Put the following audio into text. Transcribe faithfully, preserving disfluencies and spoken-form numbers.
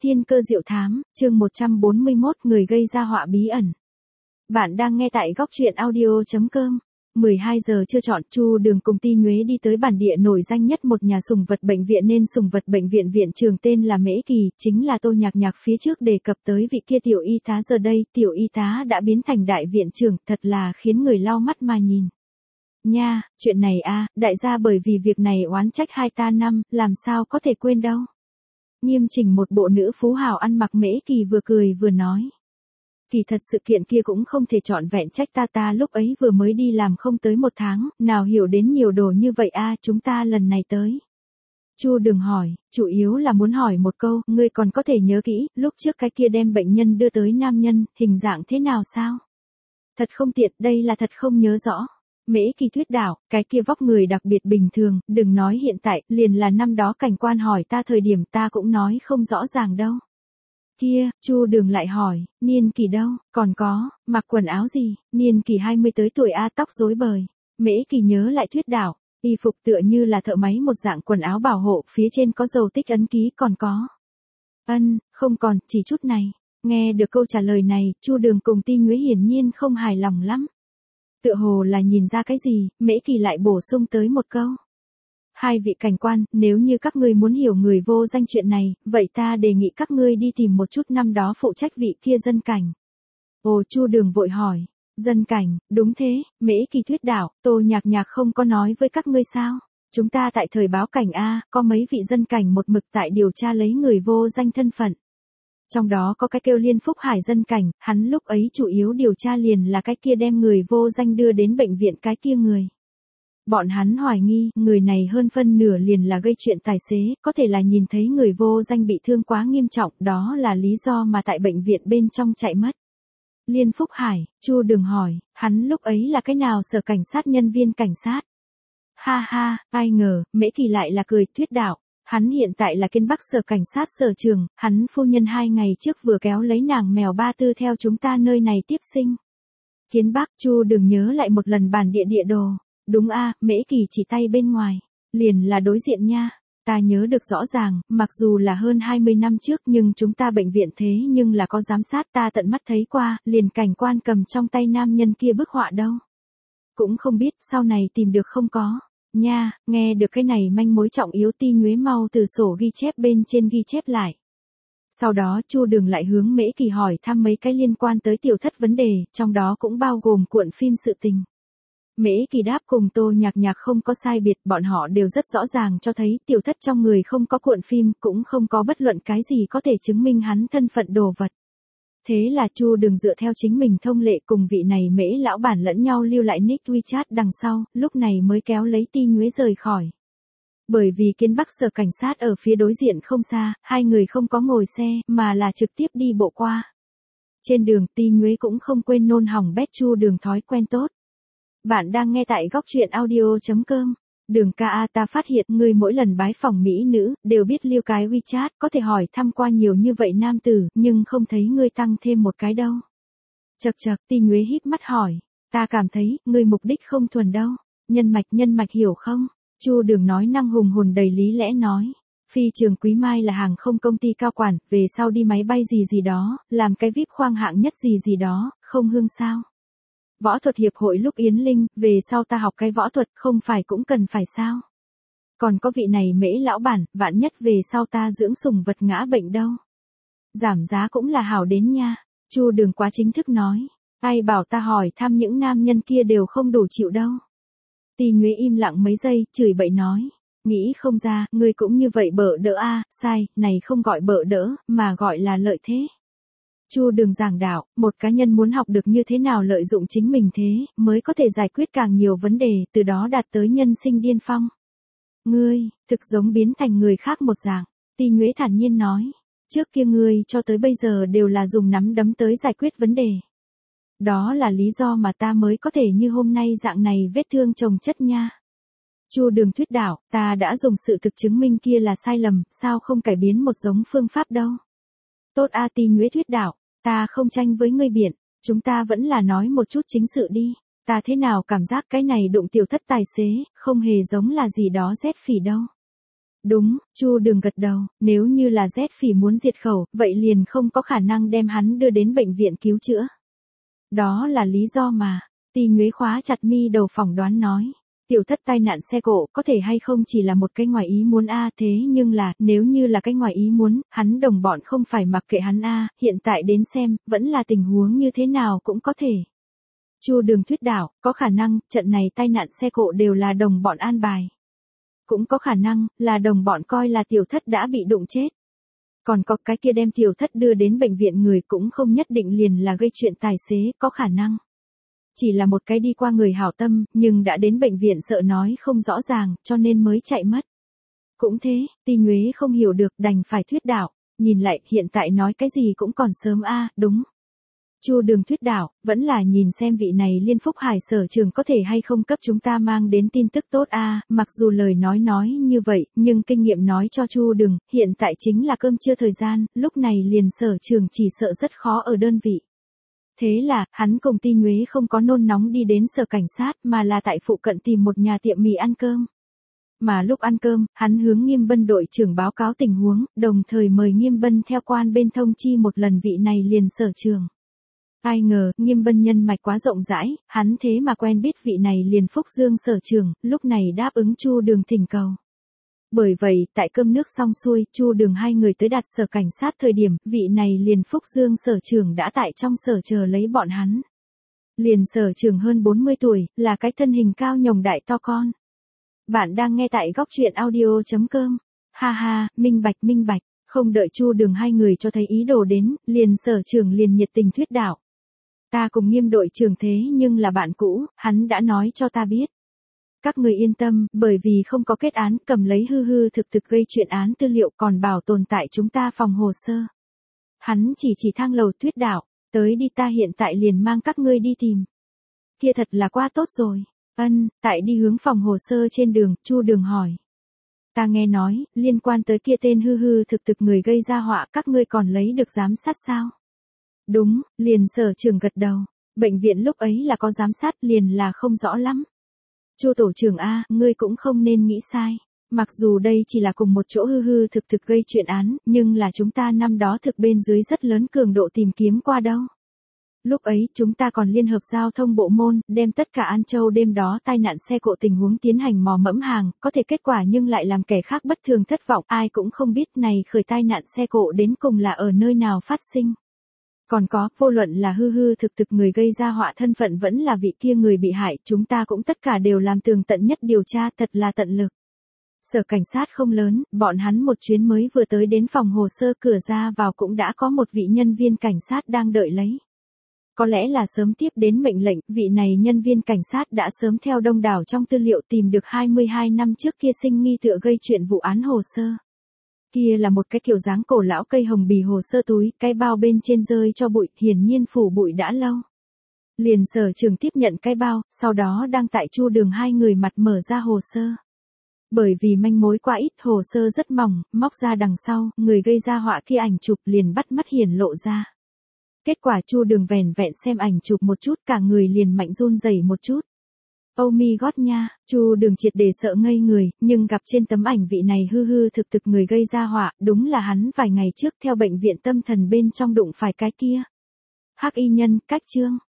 Thiên cơ diệu thám, chương một trăm bốn mươi mốt, người gây ra họa bí ẩn. Bạn đang nghe tại góc truyện audio chấm com. mười hai giờ chưa chọn, Chu Đường cùng Ti Nhuế đi tới bản địa nổi danh nhất một nhà sủng vật bệnh viện nên sủng vật bệnh viện viện trưởng tên là Mễ Kỳ, chính là Tô Nhạc Nhạc phía trước đề cập tới vị kia tiểu y tá, giờ đây tiểu y tá đã biến thành đại viện trưởng, thật là khiến người lau mắt mà nhìn. Nha, chuyện này a, đại gia bởi vì việc này oán trách hai ta năm, làm sao có thể quên đâu. Nghiêm chỉnh một bộ nữ phú hào ăn mặc Mễ Kỳ vừa cười vừa nói. Kỳ thật sự kiện kia cũng không thể trọn vẹn trách ta ta lúc ấy vừa mới đi làm không tới một tháng, nào hiểu đến nhiều đồ như vậy a, chúng ta lần này tới. Chu Đường hỏi, chủ yếu là muốn hỏi một câu, ngươi còn có thể nhớ kỹ, lúc trước cái kia đem bệnh nhân đưa tới nam nhân, hình dạng thế nào sao? Thật không tiện, đây là thật không nhớ rõ. Mễ Kỳ thuyết đảo, cái kia vóc người đặc biệt bình thường, đừng nói hiện tại, liền là năm đó cảnh quan hỏi ta thời điểm ta cũng nói không rõ ràng đâu. Kia, Chu Đường lại hỏi, niên kỳ đâu, còn có, mặc quần áo gì, niên kỳ hai mươi tới tuổi a, tóc rối bời. Mễ Kỳ nhớ lại thuyết đảo, y phục tựa như là thợ máy một dạng quần áo bảo hộ, phía trên có dấu tích ấn ký còn có. Ân, không còn, chỉ chút này. Nghe được câu trả lời này, Chu Đường cùng Ti Nhuế hiển nhiên không hài lòng lắm. Tựa hồ là nhìn ra cái gì, Mễ Kỳ lại bổ sung tới một câu. Hai vị cảnh quan, nếu như các ngươi muốn hiểu người vô danh chuyện này, vậy ta đề nghị các ngươi đi tìm một chút năm đó phụ trách vị kia dân cảnh. Ồ, Chu Đường vội hỏi, dân cảnh, đúng thế, Mễ Kỳ thuyết đảo, Tô Nhạc Nhạc không có nói với các ngươi sao? Chúng ta tại thời báo cảnh A, có mấy vị dân cảnh một mực tại điều tra lấy người vô danh thân phận. Trong đó có cái kêu Liên Phúc Hải dân cảnh, hắn lúc ấy chủ yếu điều tra liền là cái kia đem người vô danh đưa đến bệnh viện cái kia người. Bọn hắn hoài nghi, người này hơn phân nửa liền là gây chuyện tài xế, có thể là nhìn thấy người vô danh bị thương quá nghiêm trọng, đó là lý do mà tại bệnh viện bên trong chạy mất. Liên Phúc Hải, Chu Đường hỏi, hắn lúc ấy là cái nào sở cảnh sát nhân viên cảnh sát? Ha ha, ai ngờ, Mễ Kỳ lại là cười thuyết đạo. Hắn hiện tại là Kiên Bắc sở cảnh sát sở trường, hắn phu nhân hai ngày trước vừa kéo lấy nàng mèo ba tư theo chúng ta nơi này tiếp sinh. Kiến Bắc, Chu Đường nhớ lại một lần bản địa địa đồ. Đúng a, Mễ Kỳ chỉ tay bên ngoài. Liền là đối diện nha. Ta nhớ được rõ ràng, mặc dù là hơn hai mươi năm trước nhưng chúng ta bệnh viện thế nhưng là có giám sát, ta tận mắt thấy qua, liền cảnh quan cầm trong tay nam nhân kia bức họa đâu. Cũng không biết sau này tìm được không có. Nha, nghe được cái này manh mối trọng yếu, Ti Nhuế mau từ sổ ghi chép bên trên ghi chép lại. Sau đó Chu Đường lại hướng Mễ Kỳ hỏi thăm mấy cái liên quan tới tiểu thất vấn đề, trong đó cũng bao gồm cuộn phim sự tình. Mễ Kỳ đáp cùng Tô Nhạc Nhạc không có sai biệt, bọn họ đều rất rõ ràng cho thấy tiểu thất trong người không có cuộn phim, cũng không có bất luận cái gì có thể chứng minh hắn thân phận đồ vật. Thế là Chu Đường dựa theo chính mình thông lệ cùng vị này Mễ lão bản lẫn nhau lưu lại nick WeChat đằng sau, lúc này mới kéo lấy Ti Nhuế rời khỏi. Bởi vì Kiến Bắc sở cảnh sát ở phía đối diện không xa, hai người không có ngồi xe, mà là trực tiếp đi bộ qua. Trên đường Ti Nhuế cũng không quên nôn hỏng bét Chu Đường thói quen tốt. Bạn đang nghe tại góc truyện audio chấm com. Đường ca a, ta phát hiện ngươi mỗi lần bái phỏng mỹ nữ, đều biết lưu cái WeChat, có thể hỏi thăm qua nhiều như vậy nam tử, nhưng không thấy ngươi tăng thêm một cái đâu. Chật chật, Ti Nhuế híp mắt hỏi, ta cảm thấy, ngươi mục đích không thuần đâu. Nhân mạch nhân mạch hiểu không? Chu Đường nói năng hùng hồn đầy lý lẽ nói. Phi Trường Quý Mai là hàng không công ty cao quản, về sau đi máy bay gì gì đó, làm cái víp khoang hạng nhất gì gì đó, không hương sao? Võ thuật hiệp hội lúc Yến Linh, về sau ta học cái võ thuật không phải cũng cần phải sao? Còn có vị này Mễ lão bản, vạn nhất về sau ta dưỡng sủng vật ngã bệnh đâu. Giảm giá cũng là hảo đến nha. Chu Đường quá chính thức nói. Ai bảo ta hỏi thăm những nam nhân kia đều không đủ chịu đâu. Ti Nhuế im lặng mấy giây, chửi bậy nói. Nghĩ không ra, ngươi cũng như vậy bợ đỡ a, sai, này không gọi bợ đỡ, mà gọi là lợi thế. Chu Đường giảng đạo, một cá nhân muốn học được như thế nào lợi dụng chính mình thế, mới có thể giải quyết càng nhiều vấn đề, từ đó đạt tới nhân sinh điên phong. Ngươi, thực giống biến thành người khác một dạng, Ti Nhuế thản nhiên nói, trước kia ngươi cho tới bây giờ đều là dùng nắm đấm tới giải quyết vấn đề. Đó là lý do mà ta mới có thể như hôm nay dạng này vết thương chồng chất nha. Chu Đường thuyết đạo, ta đã dùng sự thực chứng minh kia là sai lầm, sao không cải biến một giống phương pháp đâu. Tốt a, Ti Nhuế thuyết đạo. Ta không tranh với ngươi biện, chúng ta vẫn là nói một chút chính sự đi. Ta thế nào cảm giác cái này đụng tiểu thất tài xế, không hề giống là gì đó rét phỉ đâu. Đúng, Chu Đường gật đầu, nếu như là rét phỉ muốn diệt khẩu, vậy liền không có khả năng đem hắn đưa đến bệnh viện cứu chữa. Đó là lý do mà, Ti Nhuế khóa chặt mi đầu phỏng đoán nói. Tiểu thất tai nạn xe cộ có thể hay không chỉ là một cái ngoài ý muốn a thế nhưng là, nếu như là cái ngoài ý muốn, hắn đồng bọn không phải mặc kệ hắn a hiện tại đến xem, vẫn là tình huống như thế nào cũng có thể. Chu Đường thuyết đạo, có khả năng, trận này tai nạn xe cộ đều là đồng bọn an bài. Cũng có khả năng, là đồng bọn coi là tiểu thất đã bị đụng chết. Còn có cái kia đem tiểu thất đưa đến bệnh viện người cũng không nhất định liền là gây chuyện tài xế, có khả năng. Chỉ là một cái đi qua người hảo tâm, nhưng đã đến bệnh viện sợ nói không rõ ràng, cho nên mới chạy mất. Cũng thế, Ti Nhuế không hiểu được đành phải thuyết đạo, nhìn lại hiện tại nói cái gì cũng còn sớm a đúng. Chu Đường thuyết đạo, vẫn là nhìn xem vị này Liên Phúc Hải sở trường có thể hay không cấp chúng ta mang đến tin tức tốt a mặc dù lời nói nói như vậy, nhưng kinh nghiệm nói cho Chu Đường, hiện tại chính là cơm trưa thời gian, lúc này liền sở trường chỉ sợ rất khó ở đơn vị. Thế là, hắn cùng Ti Nhuế không có nôn nóng đi đến sở cảnh sát mà là tại phụ cận tìm một nhà tiệm mì ăn cơm. Mà lúc ăn cơm, hắn hướng Nghiêm Bân đội trưởng báo cáo tình huống, đồng thời mời Nghiêm Bân theo quan bên thông chi một lần vị này liền sở trường. Ai ngờ, Nghiêm Bân nhân mạch quá rộng rãi, hắn thế mà quen biết vị này liền Phúc Dương sở trường, lúc này đáp ứng Chu Đường thỉnh cầu. Bởi vậy, tại cơm nước xong xuôi, Chu Đường hai người tới đặt sở cảnh sát thời điểm, vị này liền Phúc Dương sở trường đã tại trong sở chờ lấy bọn hắn. Liền sở trường hơn bốn mươi tuổi, là cái thân hình cao nhồng đại to con. Bạn đang nghe tại góc truyện audio chấm com. Ha ha, minh bạch minh bạch, không đợi Chu Đường hai người cho thấy ý đồ đến, liền sở trường liền nhiệt tình thuyết đạo. Ta cùng Nghiêm đội trưởng thế nhưng là bạn cũ, hắn đã nói cho ta biết. Các người yên tâm, bởi vì không có kết án, cầm lấy hư hư thực thực gây chuyện án tư liệu còn bảo tồn tại chúng ta phòng hồ sơ. Hắn chỉ chỉ thang lầu thuyết đạo, tới đi ta hiện tại liền mang các ngươi đi tìm. Kia thật là quá tốt rồi. Ân, tại đi hướng phòng hồ sơ trên đường, Chu Đường hỏi. Ta nghe nói, liên quan tới kia tên hư hư thực thực người gây ra họa các ngươi còn lấy được giám sát sao? Đúng, liền sở trường gật đầu. Bệnh viện lúc ấy là có giám sát liền là không rõ lắm. Chu tổ trưởng A, ngươi cũng không nên nghĩ sai. Mặc dù đây chỉ là cùng một chỗ hư hư thực thực gây chuyện án, nhưng là chúng ta năm đó thực bên dưới rất lớn cường độ tìm kiếm qua đâu. Lúc ấy, chúng ta còn liên hợp giao thông bộ môn, đem tất cả An Châu đêm đó tai nạn xe cộ tình huống tiến hành mò mẫm hàng, có thể kết quả nhưng lại làm kẻ khác bất thường thất vọng, ai cũng không biết này khởi tai nạn xe cộ đến cùng là ở nơi nào phát sinh. Còn có, vô luận là hư hư thực thực người gây ra họa thân phận vẫn là vị kia người bị hại, chúng ta cũng tất cả đều làm tường tận nhất điều tra, thật là tận lực. Sở cảnh sát không lớn, bọn hắn một chuyến mới vừa tới đến phòng hồ sơ cửa ra vào cũng đã có một vị nhân viên cảnh sát đang đợi lấy. Có lẽ là sớm tiếp đến mệnh lệnh, vị này nhân viên cảnh sát đã sớm theo đông đảo trong tư liệu tìm được hai mươi hai năm trước kia sinh nghi tựa gây chuyện vụ án hồ sơ. Kia là một cái kiểu dáng cổ lão cây hồng bì hồ sơ túi, cái bao bên trên rơi cho bụi, hiển nhiên phủ bụi đã lâu. Liền sở trường tiếp nhận cái bao, sau đó đang tại Chu Đường hai người mặt mở ra hồ sơ. Bởi vì manh mối quá ít, hồ sơ rất mỏng, móc ra đằng sau, người gây ra họa kia ảnh chụp liền bắt mắt hiển lộ ra. Kết quả Chu Đường vẻn vẹn xem ảnh chụp một chút, cả người liền mạnh run rẩy một chút. Oh my god nha, Chu Đường triệt để sợ ngây người, nhưng gặp trên tấm ảnh vị này hư hư thực thực người gây ra họa, đúng là hắn vài ngày trước theo bệnh viện tâm thần bên trong đụng phải cái kia. Hắc y nhân, cách chương.